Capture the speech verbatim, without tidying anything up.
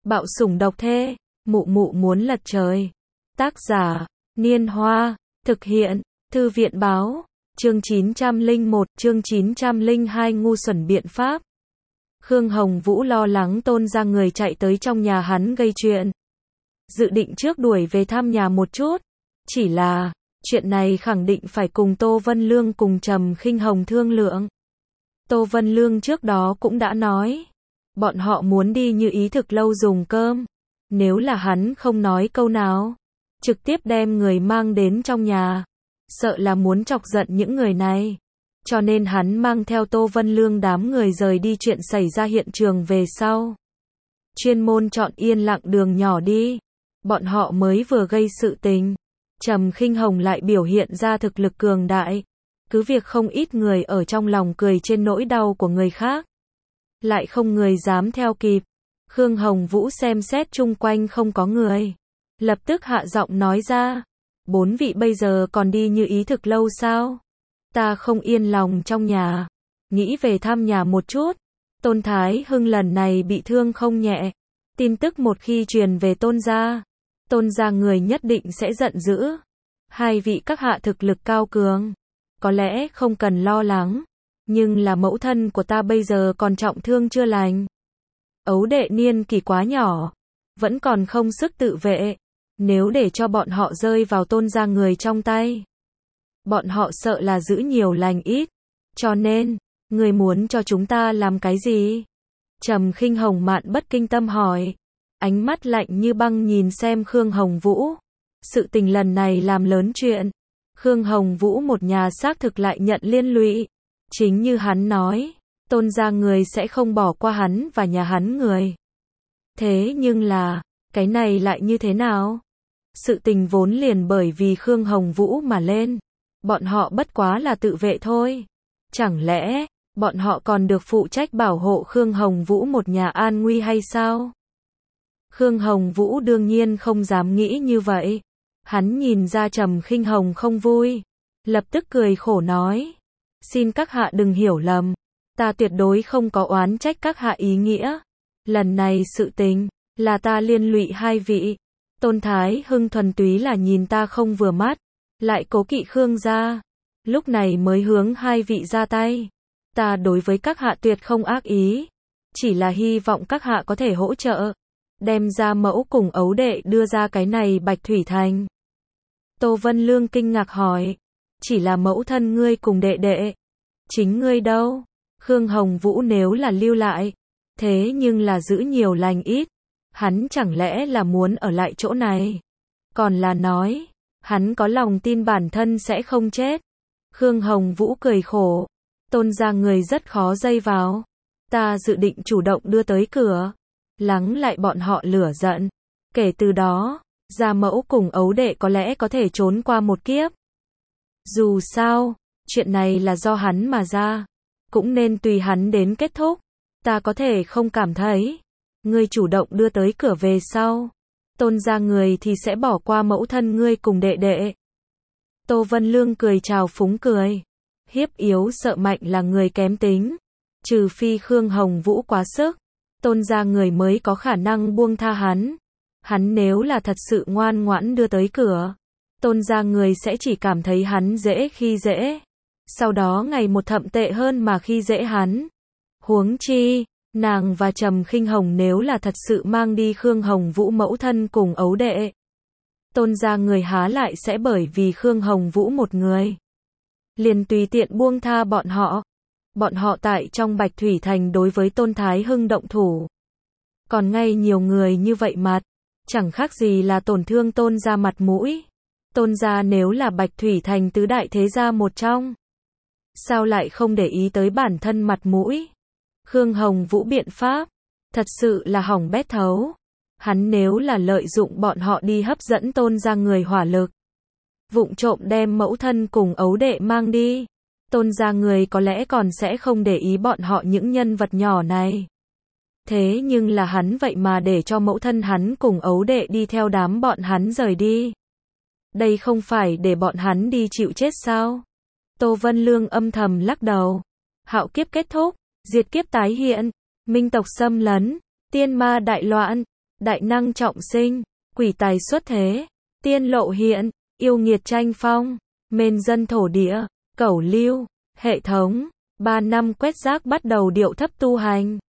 Bạo sủng độc thê, mụ mụ muốn lật trời. Tác giả, Niên Hoa, thực hiện, Thư viện báo, chương chín trăm lẻ một, chương chín trăm lẻ hai ngu xuẩn biện pháp. Khương Hồng Vũ lo lắng Tôn gia người chạy tới trong nhà hắn gây chuyện. Dự định trước đuổi về thăm nhà một chút, chỉ là, chuyện này khẳng định phải cùng Tô Vân Lương cùng Trầm Khinh Hồng thương lượng. Tô Vân Lương trước đó cũng đã nói, bọn họ muốn đi Như Ý thực lâu dùng cơm, nếu là hắn không nói câu nào, trực tiếp đem người mang đến trong nhà, sợ là muốn chọc giận những người này. Cho nên hắn mang theo Tô Vân Lương đám người rời đi chuyện xảy ra hiện trường về sau. Chuyên môn chọn yên lặng đường nhỏ đi, bọn họ mới vừa gây sự tình. Trầm Khinh Hồng lại biểu hiện ra thực lực cường đại, cứ việc không ít người ở trong lòng cười trên nỗi đau của người khác, lại không người dám theo kịp. Khương Hồng Vũ xem xét chung quanh không có người, lập tức hạ giọng nói ra, bốn vị bây giờ còn đi Như Ý thực lâu sao? Ta không yên lòng trong nhà, nghĩ về thăm nhà một chút. Tôn Thái Hưng lần này bị thương không nhẹ, tin tức một khi truyền về Tôn gia, Tôn gia người nhất định sẽ giận dữ. Hai vị các hạ thực lực cao cường, có lẽ không cần lo lắng, nhưng là mẫu thân của ta bây giờ còn trọng thương chưa lành. Ấu đệ niên kỳ quá nhỏ, vẫn còn không sức tự vệ, nếu để cho bọn họ rơi vào Tôn gia người trong tay, bọn họ sợ là giữ nhiều lành ít, cho nên, người muốn cho chúng ta làm cái gì? Trầm Khinh Hồng mạn bất kinh tâm hỏi, ánh mắt lạnh như băng nhìn xem Khương Hồng Vũ. Sự tình lần này làm lớn chuyện, Khương Hồng Vũ một nhà xác thực lại nhận liên lụy. Chính như hắn nói, Tôn gia người sẽ không bỏ qua hắn và nhà hắn người. Thế nhưng là, cái này lại như thế nào? Sự tình vốn liền bởi vì Khương Hồng Vũ mà lên, bọn họ bất quá là tự vệ thôi. Chẳng lẽ, bọn họ còn được phụ trách bảo hộ Khương Hồng Vũ một nhà an nguy hay sao? Khương Hồng Vũ đương nhiên không dám nghĩ như vậy. Hắn nhìn ra Trầm Khinh Hồng không vui, lập tức cười khổ nói, xin các hạ đừng hiểu lầm, ta tuyệt đối không có oán trách các hạ ý nghĩa. Lần này sự tình, là ta liên lụy hai vị. Tôn Thái Hưng thuần túy là nhìn ta không vừa mắt, lại cố kỵ Khương gia, lúc này mới hướng hai vị ra tay. Ta đối với các hạ tuyệt không ác ý, chỉ là hy vọng các hạ có thể hỗ trợ, đem ra mẫu cùng ấu đệ đưa ra cái này Bạch Thủy Thành. Tô Vân Lương kinh ngạc hỏi, chỉ là mẫu thân ngươi cùng đệ đệ, chính ngươi đâu? Khương Hồng Vũ nếu là lưu lại, thế nhưng là giữ nhiều lành ít, hắn chẳng lẽ là muốn ở lại chỗ này? Còn là nói, hắn có lòng tin bản thân sẽ không chết? Khương Hồng Vũ cười khổ, Tôn gia người rất khó dây vào, ta dự định chủ động đưa tới cửa, lắng lại bọn họ lửa giận. Kể từ đó, gia mẫu cùng ấu đệ có lẽ có thể trốn qua một kiếp. Dù sao, chuyện này là do hắn mà ra, cũng nên tùy hắn đến kết thúc. Ta có thể không cảm thấy, ngươi chủ động đưa tới cửa về sau, Tôn gia người thì sẽ bỏ qua mẫu thân ngươi cùng đệ đệ. Tô Vân Lương cười trào phúng cười, hiếp yếu sợ mạnh là người kém tính, trừ phi Khương Hồng Vũ quá sức, Tôn gia người mới có khả năng buông tha hắn. Hắn nếu là thật sự ngoan ngoãn đưa tới cửa, Tôn gia người sẽ chỉ cảm thấy hắn dễ khi dễ, sau đó ngày một thậm tệ hơn mà khi dễ hắn. Huống chi, nàng và Trầm Khinh Hồng nếu là thật sự mang đi Khương Hồng Vũ mẫu thân cùng ấu đệ, Tôn gia người há lại sẽ bởi vì Khương Hồng Vũ một người liền tùy tiện buông tha bọn họ. Bọn họ tại trong Bạch Thủy Thành đối với Tôn Thái Hưng động thủ, còn ngay nhiều người như vậy mặt, chẳng khác gì là tổn thương Tôn gia mặt mũi. Tôn gia nếu là Bạch Thủy Thành tứ đại thế gia một trong, sao lại không để ý tới bản thân mặt mũi? Khương Hồng Vũ biện pháp, thật sự là hỏng bét thấu. Hắn nếu là lợi dụng bọn họ đi hấp dẫn Tôn gia người hỏa lực, vụng trộm đem mẫu thân cùng ấu đệ mang đi, Tôn gia người có lẽ còn sẽ không để ý bọn họ những nhân vật nhỏ này. Thế nhưng là hắn vậy mà để cho mẫu thân hắn cùng ấu đệ đi theo đám bọn hắn rời đi. Đây không phải để bọn hắn đi chịu chết sao? Tô Vân Lương âm thầm lắc đầu. Hạo kiếp kết thúc, diệt kiếp tái hiện, minh tộc xâm lấn, tiên ma đại loạn, đại năng trọng sinh, quỷ tài xuất thế, tiên lộ hiện, yêu nghiệt tranh phong, mên dân thổ địa, cẩu lưu, hệ thống, ba năm quét rác bắt đầu điệu thấp tu hành.